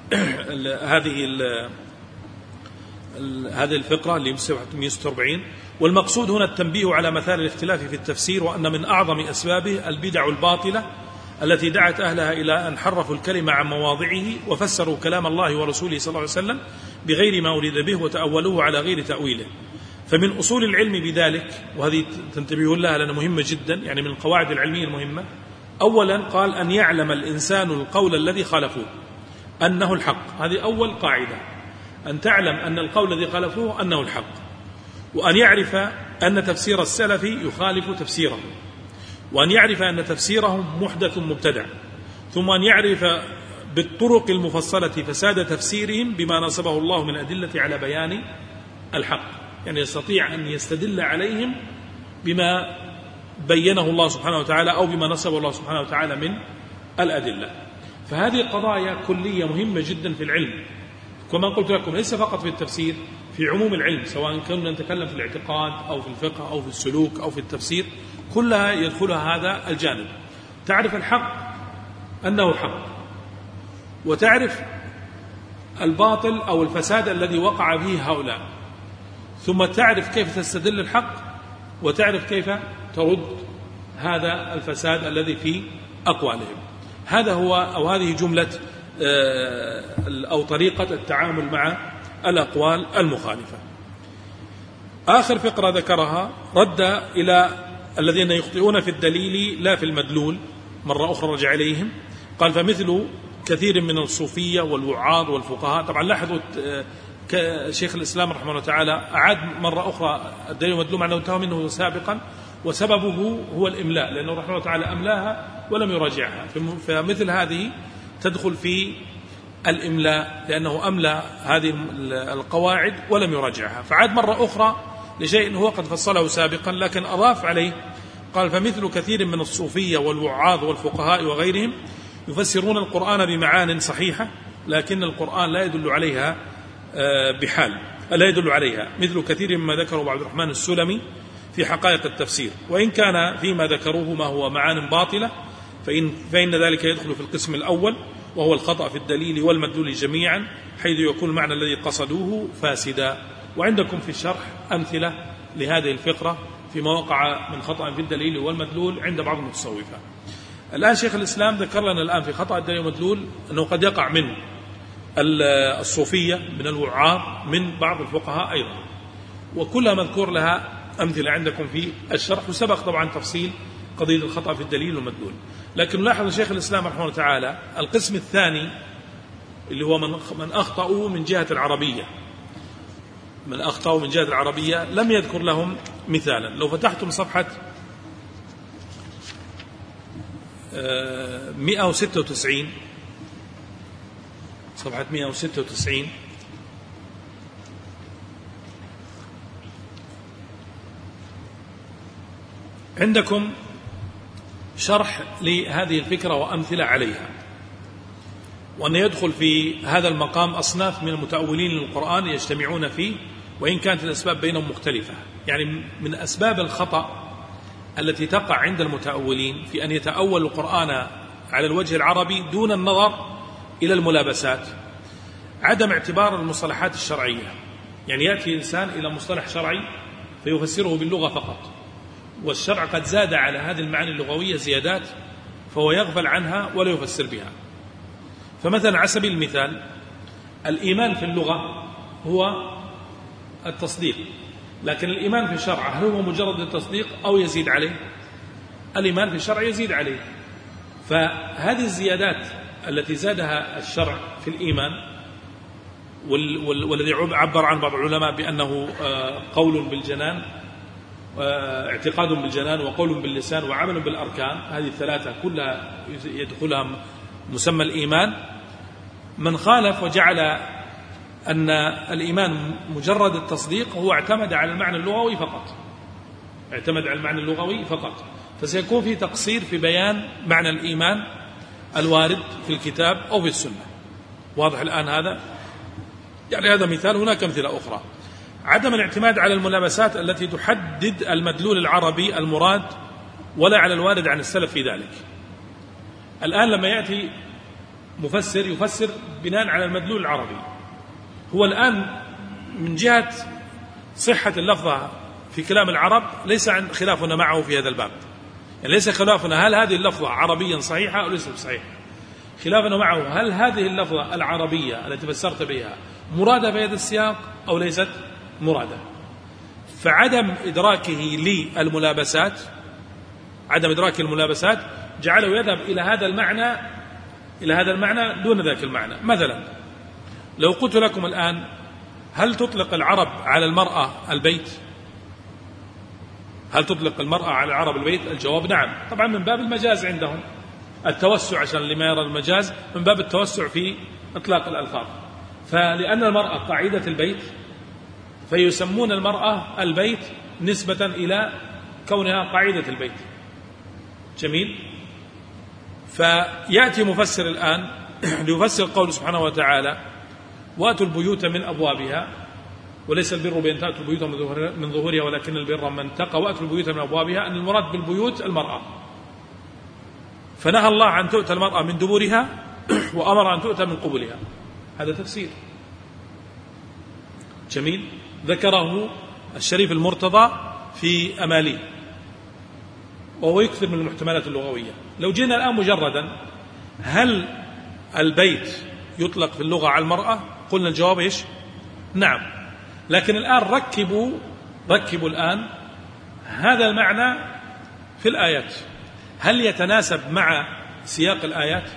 هذه هذه الفقرة اللي مئة وستة وأربعين: والمقصود هنا التنبيه على مثال الاختلاف في التفسير، وأن من أعظم أسبابه البدع الباطلة التي دعت أهلها إلى أن حرفوا الكلمة عن مواضعه وفسروا كلام الله ورسوله صلى الله عليه وسلم بغير ما أريد به وتأولوه على غير تأويله. فمن أصول العلم بذلك، وهذه تنتبهون لها لأنها مهمة جدا، يعني من القواعد العلمية المهمة، أولا قال أن يعلم الإنسان القول الذي خالفوه أنه الحق. هذه أول قاعدة، أن تعلم أن القول الذي خالفوه أنه الحق، وأن يعرف أن تفسير السلف يخالف تفسيره، وأن يعرف أن تفسيرهم محدث مبتدع، ثم أن يعرف بالطرق المفصلة فساد تفسيرهم بما نصبه الله من أدلة على بيان الحق، يعني يستطيع أن يستدل عليهم بما بينه الله سبحانه وتعالى أو بما نصبه الله سبحانه وتعالى من الأدلة. فهذه قضايا كلية مهمة جدا في العلم، كما قلت لكم ليس فقط في التفسير، في عموم العلم، سواء كنا نتكلم في الاعتقاد أو في الفقه أو في السلوك أو في التفسير، كلها يدخلها هذا الجانب. تعرف الحق أنه حق، وتعرف الباطل أو الفساد الذي وقع فيه هؤلاء، ثم تعرف كيف تستدل الحق، وتعرف كيف ترد هذا الفساد الذي في أقوالهم. هذا هو أو هذه جملة أو طريقة التعامل مع الأقوال المخالفة. آخر فقرة ذكرها رد إلى الذين يخطئون في الدليل لا في المدلول، مرة أخرى رجع إليهم، قال فمثل كثير من الصوفية والوعاظ والفقهاء. طبعا لاحظوا شيخ الإسلام رحمه الله تعالى أعاد مرة أخرى الدليل المدلول مع أنه انتهى منه سابقا، وسببه هو الإملاء، لأنه رحمه الله تعالى أملاها ولم يراجعها، فمثل هذه تدخل في الإملاء لأنه أملى هذه القواعد ولم يراجعها، فعاد مرة أخرى لشيء هو قد فصله سابقا لكن أضاف عليه. قال فمثل كثير من الصوفية والوعاظ والفقهاء وغيرهم يفسرون القرآن بمعان صحيحة لكن القرآن لا يدل عليها بحال لا يدل عليها، مثل كثير مما ذكره عبد الرحمن السلمي في حقائق التفسير، وإن كان فيما ذكروه ما هو معان باطلة فإن, فإن ذلك يدخل في القسم الأول، وهو الخطأ في الدليل والمدلول جميعا، حيث يكون المعنى الذي قصدوه فاسدا. وعندكم في الشرح أمثلة لهذه الفقرة فيما وقع من خطأ في الدليل والمدلول عند بعض المتصوفة. الآن شيخ الإسلام ذكر لنا الآن في خطأ الدليل والمدلول أنه قد يقع من الصوفية، من الوعاظ، من بعض الفقهاء أيضا، وكلها مذكور لها أمثلة عندكم في الشرح، وسبق طبعا تفصيل قضية الخطأ في الدليل والمدلول. لكن لاحظ شيخ الإسلام رحمه الله تعالى القسم الثاني اللي هو من من أخطأوا من جهة العربية، من أخطأوا من جهة العربية لم يذكر لهم مثالا. لو فتحتم صفحة مئة وستة وتسعين، صفحة مئة وستة وتسعين، عندكم شرح لهذه الفكرة وأمثلة عليها، وأن يدخل في هذا المقام أصناف من المتأولين للقرآن يجتمعون فيه، وإن كانت الأسباب بينهم مختلفة. يعني من أسباب الخطأ التي تقع عند المتأولين في أن يتأول القرآن على الوجه العربي دون النظر إلى الملابسات عدم اعتبار المصطلحات الشرعية. يعني يأتي إنسان إلى مصطلح شرعي فيفسره باللغة فقط، والشرع قد زاد على هذه المعاني اللغوية زيادات فهو يغفل عنها ولا يفسر بها. فمثلا على سبيل المثال الإيمان في اللغة هو التصديق، لكن الإيمان في الشرع هل هو مجرد التصديق أو يزيد عليه؟ الإيمان في الشرع يزيد عليه. فهذه الزيادات التي زادها الشرع في الإيمان والذي عبر عن بعض العلماء بأنه قول بالجنان، اعتقاد بالجنان وقول باللسان وعمل بالأركان، هذه الثلاثة كلها يدخلها مسمى الإيمان. من خالف وجعل أن الإيمان مجرد التصديق هو اعتمد على المعنى اللغوي فقط، اعتمد على المعنى اللغوي فقط، فسيكون في تقصير في بيان معنى الإيمان الوارد في الكتاب أو في السنة. واضح الآن هذا؟ يعني هذا مثال، هناك أمثلة أخرى. عدم الاعتماد على الملابسات التي تحدد المدلول العربي المراد ولا على الوارد عن السلف في ذلك. الآن لما يأتي مفسر يفسر بناء على المدلول العربي، هو الآن من جهة صحة اللفظة في كلام العرب ليس عن خلافنا معه في هذا الباب، يعني ليس خلافنا هل هذه اللفظة عربيا صحيحة أو ليست صحيحة، خلافنا معه هل هذه اللفظة العربية التي فسرت بها مرادة في هذا السياق أو ليست مرادة. فعدم إدراكه للملابسات عدم إدراك الملابسات جعله يذهب إلى هذا المعنى إلى هذا المعنى دون ذاك المعنى. مثلا لو قلت لكم الآن هل تطلق العرب على المرأة البيت؟ هل تطلق المرأة على العرب البيت؟ الجواب نعم، طبعا من باب المجاز عندهم، التوسع، عشان لما يرى المجاز من باب التوسع في إطلاق الألفاظ. فلأن المرأة قاعدة البيت فيسمون المرأة البيت نسبة إلى كونها قاعدة البيت. جميل. فيأتي مفسر الآن ليفسر قول سبحانه وتعالى وأتوا البيوت من أبوابها، وليس البر بأن تأتوا البيوت من ظهورها ولكن البر من اتقى، وأتوا البيوت من أبوابها، أن المراد بالبيوت المرأة، فنهى الله أن تؤتى المرأة من دبورها وأمر أن تؤتى من قبلها. هذا تفسير جميل ذكره الشريف المرتضى في أماليه، وهو يكثر من المحتملات اللغوية. لو جينا الآن مجردا هل البيت يطلق في اللغة على المرأة؟ قلنا الجواب إيش؟ نعم. لكن الآن ركبوا ركبوا الآن هذا المعنى في الآيات، هل يتناسب مع سياق الآيات؟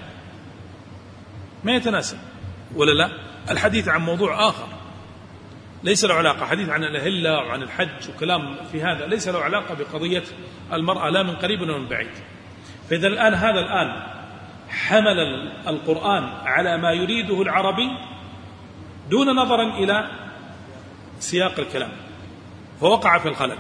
ما يتناسب ولا لا؟ الحديث عن موضوع آخر ليس له علاقة، حديث عن الأهلة وعن الحج وكلام في هذا ليس له علاقة بقضية المرأة لا من قريب ولا من بعيد. فإذا الآن هذا الآن حمل القرآن على ما يريده العربي دون نظر إلى سياق الكلام، فوقع في الخلل.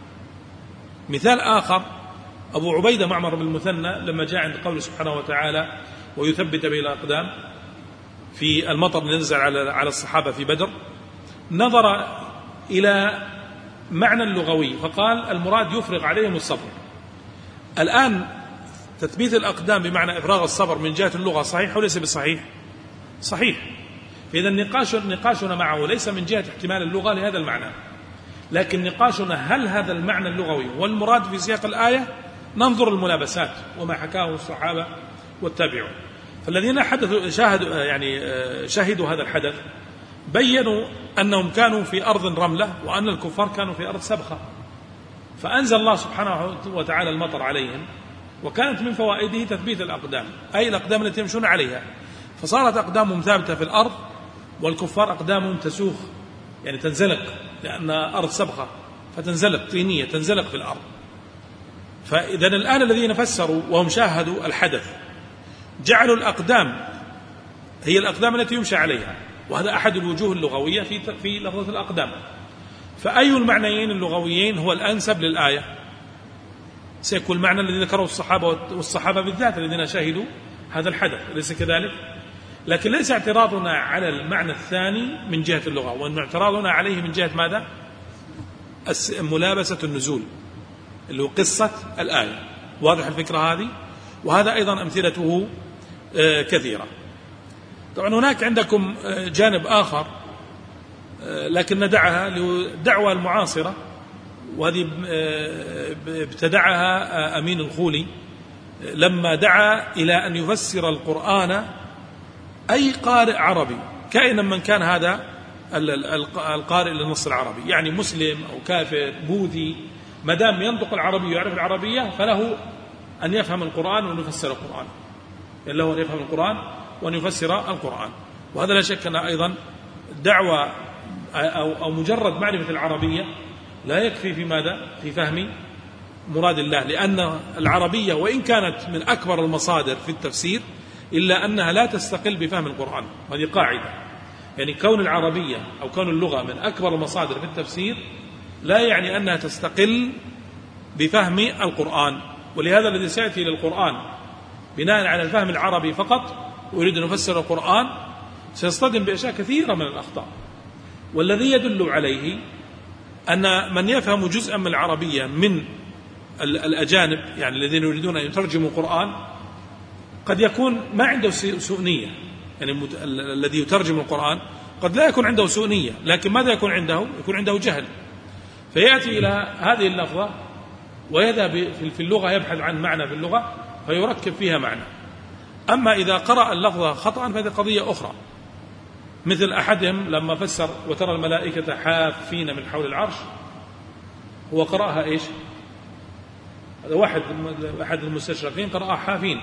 مثال آخر أبو عبيدة معمر بن المثنى لما جاء عند قول سبحانه وتعالى ويثبت به الأقدام في المطر اللي نزل على الصحابة في بدر، نظر إلى معنى اللغوي فقال المراد يفرغ عليهم الصبر. الآن تثبيت الأقدام بمعنى إفراغ الصبر من جهة اللغة صحيح وليس بصحيح؟ صحيح. فإذا النقاش نقاشنا معه ليس من جهة احتمال اللغة لهذا المعنى، لكن نقاشنا هل هذا المعنى اللغوي والمراد في سياق الآية؟ ننظر الملابسات وما حكاه الصحابة والتابعون. فالذين حدثوا شاهدوا يعني شهدوا هذا الحدث بيّنوا أنهم كانوا في أرض رملة وأن الكفار كانوا في أرض سبخة، فأنزل الله سبحانه وتعالى المطر عليهم، وكانت من فوائده تثبيت الأقدام، أي الأقدام التي يمشون عليها، فصارت أقدامهم ثابتة في الأرض والكفار أقدامهم تسوخ يعني تنزلق، لأن أرض سبخة فتنزلق طينية تنزلق في الأرض. فإذا الآن الذين فسروا وهم شاهدوا الحدث جعلوا الأقدام هي الأقدام التي يمشى عليها، وهذا أحد الوجوه اللغوية في في لفظة الأقدام. فأي المعنيين اللغويين هو الأنسب للآية؟ سيكون المعنى الذي ذكره الصحابة والصحابة بالذات الذين شاهدوا هذا الحدث، أليس كذلك؟ لكن ليس اعتراضنا على المعنى الثاني من جهة اللغة، وأن اعتراضنا عليه من جهة ماذا؟ ملابسة النزول اللي هو قصة الآية. واضح الفكرة هذه؟ وهذا أيضا أمثلته كثيرة. طبعا هناك عندكم جانب آخر لكن ندعها للدعوة المعاصرة، وهذه ابتدعها أمين الخولي لما دعا إلى أن يفسر القرآن أي قارئ عربي كائنا من كان هذا القارئ للنص العربي، يعني مسلم أو كافر بوذي، ما دام ينطق العربي ويعرف العربية فله أن يفهم القرآن وأن يفسر القرآن، يعني له أن يفهم القرآن وأن يفسر القرآن. وهذا لا شك أن أيضا دعوة أو, أو مجرد معرفة العربية لا يكفي في ماذا؟ في فهم مراد الله، لأن العربية وإن كانت من أكبر المصادر في التفسير إلا أنها لا تستقل بفهم القرآن. هذه قاعدة، يعني كون العربية أو كون اللغة من أكبر المصادر في التفسير لا يعني أنها تستقل بفهم القرآن. ولهذا الذي سيأتي للقرآن بناء على الفهم العربي فقط ويريد أن يفسر القرآن سيصطدم بأشياء كثيرة من الأخطاء. والذي يدل عليه أن من يفهم جزءا من العربية من الأجانب، يعني الذين يريدون أن يترجموا القرآن، قد يكون ما عنده سوء نية، يعني الذي يترجم القرآن قد لا يكون عنده سوء نية، لكن ماذا يكون عنده؟ يكون عنده جهل. فيأتي إلى هذه اللفظة ويذهب في اللغة يبحث عن معنى في اللغة فيركب فيها معنى. أما إذا قرأ اللفظة خطأ فهذه قضية أخرى، مثل أحدهم لما فسر وترى الملائكة حافين من حول العرش، هو قرأها إيش؟ هذا واحد أحد المستشرقين قرأها حافين،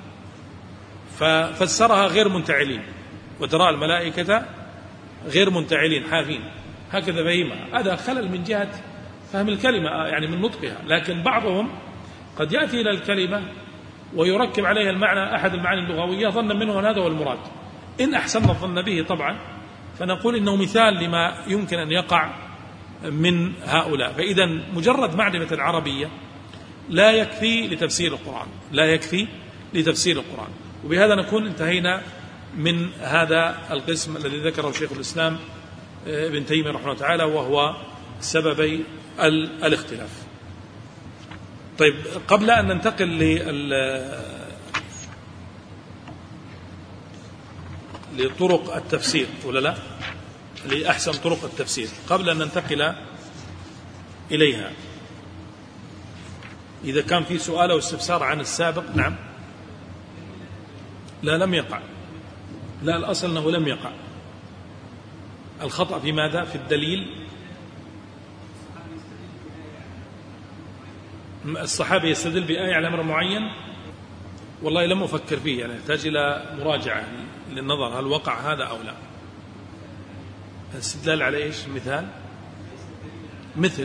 ففسرها غير منتعلين، وترى الملائكة غير منتعلين حافين، هكذا فهمها. هذا خلل من جهة فهم الكلمة يعني من نطقها، لكن بعضهم قد يأتي إلى الكلمة ويركب عليها المعنى أحد المعاني اللغوية ظنا منه أن هذا هو المراد. إن أحسن الظن به طبعا فنقول إنه مثال لما يمكن أن يقع من هؤلاء. فإذا مجرد معرفة العربية لا يكفي لتفسير القرآن، لا يكفي لتفسير القرآن. وبهذا نكون انتهينا من هذا القسم الذي ذكره شيخ الإسلام ابن تيمية رحمه الله تعالى، وهو سببي الاختلاف. طيب، قبل أن ننتقل لطرق التفسير ولا لا لأحسن طرق التفسير، قبل أن ننتقل إليها، إذا كان في سؤال أو استفسار عن السابق. نعم. لا، لم يقع. لا، الأصل أنه لم يقع. الخطأ في ماذا؟ في الدليل. الصحابي يستدل بآية على أمر معين، والله لم أفكر فيه، يعني يحتاج إلى مراجعة للنظر هل وقع هذا أو لا. الاستدلال على إيش؟ المثال مثل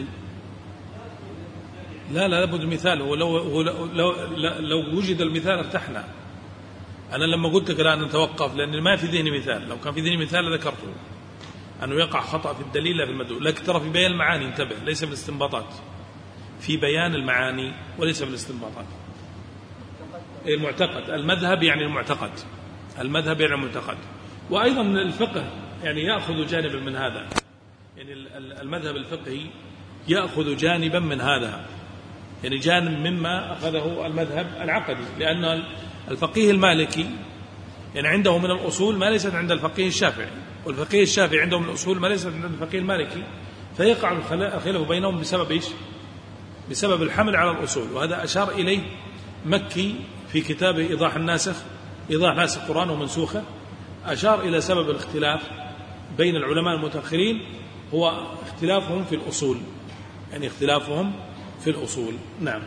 لا لا لابد مثال. ولو لو, لو, لو وجد المثال ارتحنا. أنا لما قلت لك الآن نتوقف لأن ما في ذهني مثال، لو كان في ذهني مثال لذكرته، أنه يقع خطأ في الدليل لا في المدلول. لكن ترى في بيان المعاني، انتبه، ليس في الاستنباطات، في بيان المعاني وليس في الاستنباطات. المعتقد، المذهب يعني المعتقد، المذهب يعني المعتقد. وأيضا الفقه يعني يأخذ جانبا من هذا، يعني المذهب الفقهي يأخذ جانبا من هذا، يعني جانب مما أخذه المذهب العقدي، لأن الفقيه المالكي يعني عنده من الأصول ما ليست عند الفقيه الشافعي، والفقيه الشافعي عنده من الأصول ما ليست عند الفقيه المالكي، فيقع الخلاف بينهم بسبب إيش؟ بسبب الحمل على الأصول. وهذا أشار إليه مكي في كتابه إيضاح الناسخ، إيضاح ناسخ القرآن ومنسوخه، أشار إلى سبب الاختلاف بين العلماء المتأخرين هو اختلافهم في الأصول، يعني اختلافهم في الأصول. نعم،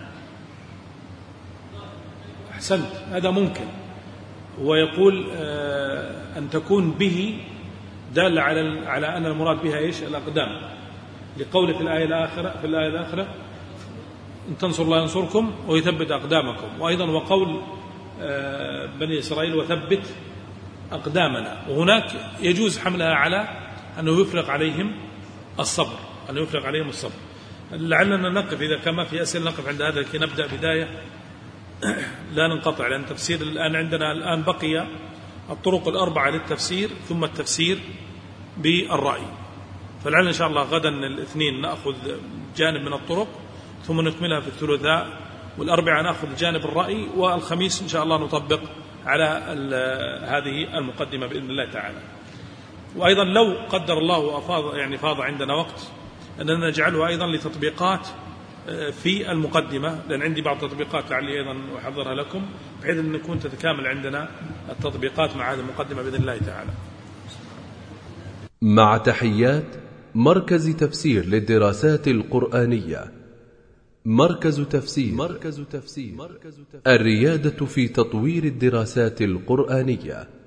أحسنت، هذا ممكن. هو يقول آه أن تكون به دال على على أن المراد بها إيش؟ الأقدام، لقول في الآية الآخرة في الآية الآخرة إن تنصر الله ينصركم ويثبت أقدامكم، وأيضا وقول آه بني إسرائيل وثبت أقدامنا. وهناك يجوز حملها على أنه يفرق عليهم الصبر، أنه يفرق عليهم الصبر. لعلنا نقف، إذا كان ما في أسئلة نقف عند هذا لكي نبدأ بداية لا ننقطع، لأن تفسير الآن عندنا الآن بقي الطرق الأربعة للتفسير ثم التفسير بالرأي. فلعل إن شاء الله غدا الاثنين نأخذ جانب من الطرق ثم نكملها في الثلاثاء، والأربعاء نأخذ جانب الرأي، والخميس إن شاء الله نطبق على هذه المقدمة بإذن الله تعالى. وأيضا لو قدر الله وأفاض يعني فاض عندنا وقت أننا نجعله أيضا لتطبيقات في المقدمة، لأن عندي بعض التطبيقات لعلي أيضا أحضرها لكم بحيث أن نكون تتكامل عندنا التطبيقات مع هذه المقدمة بإذن الله تعالى. مع تحيات مركز تفسير للدراسات القرآنية. مركز تفسير. مركز تفسير. الريادة في تطوير الدراسات القرآنية.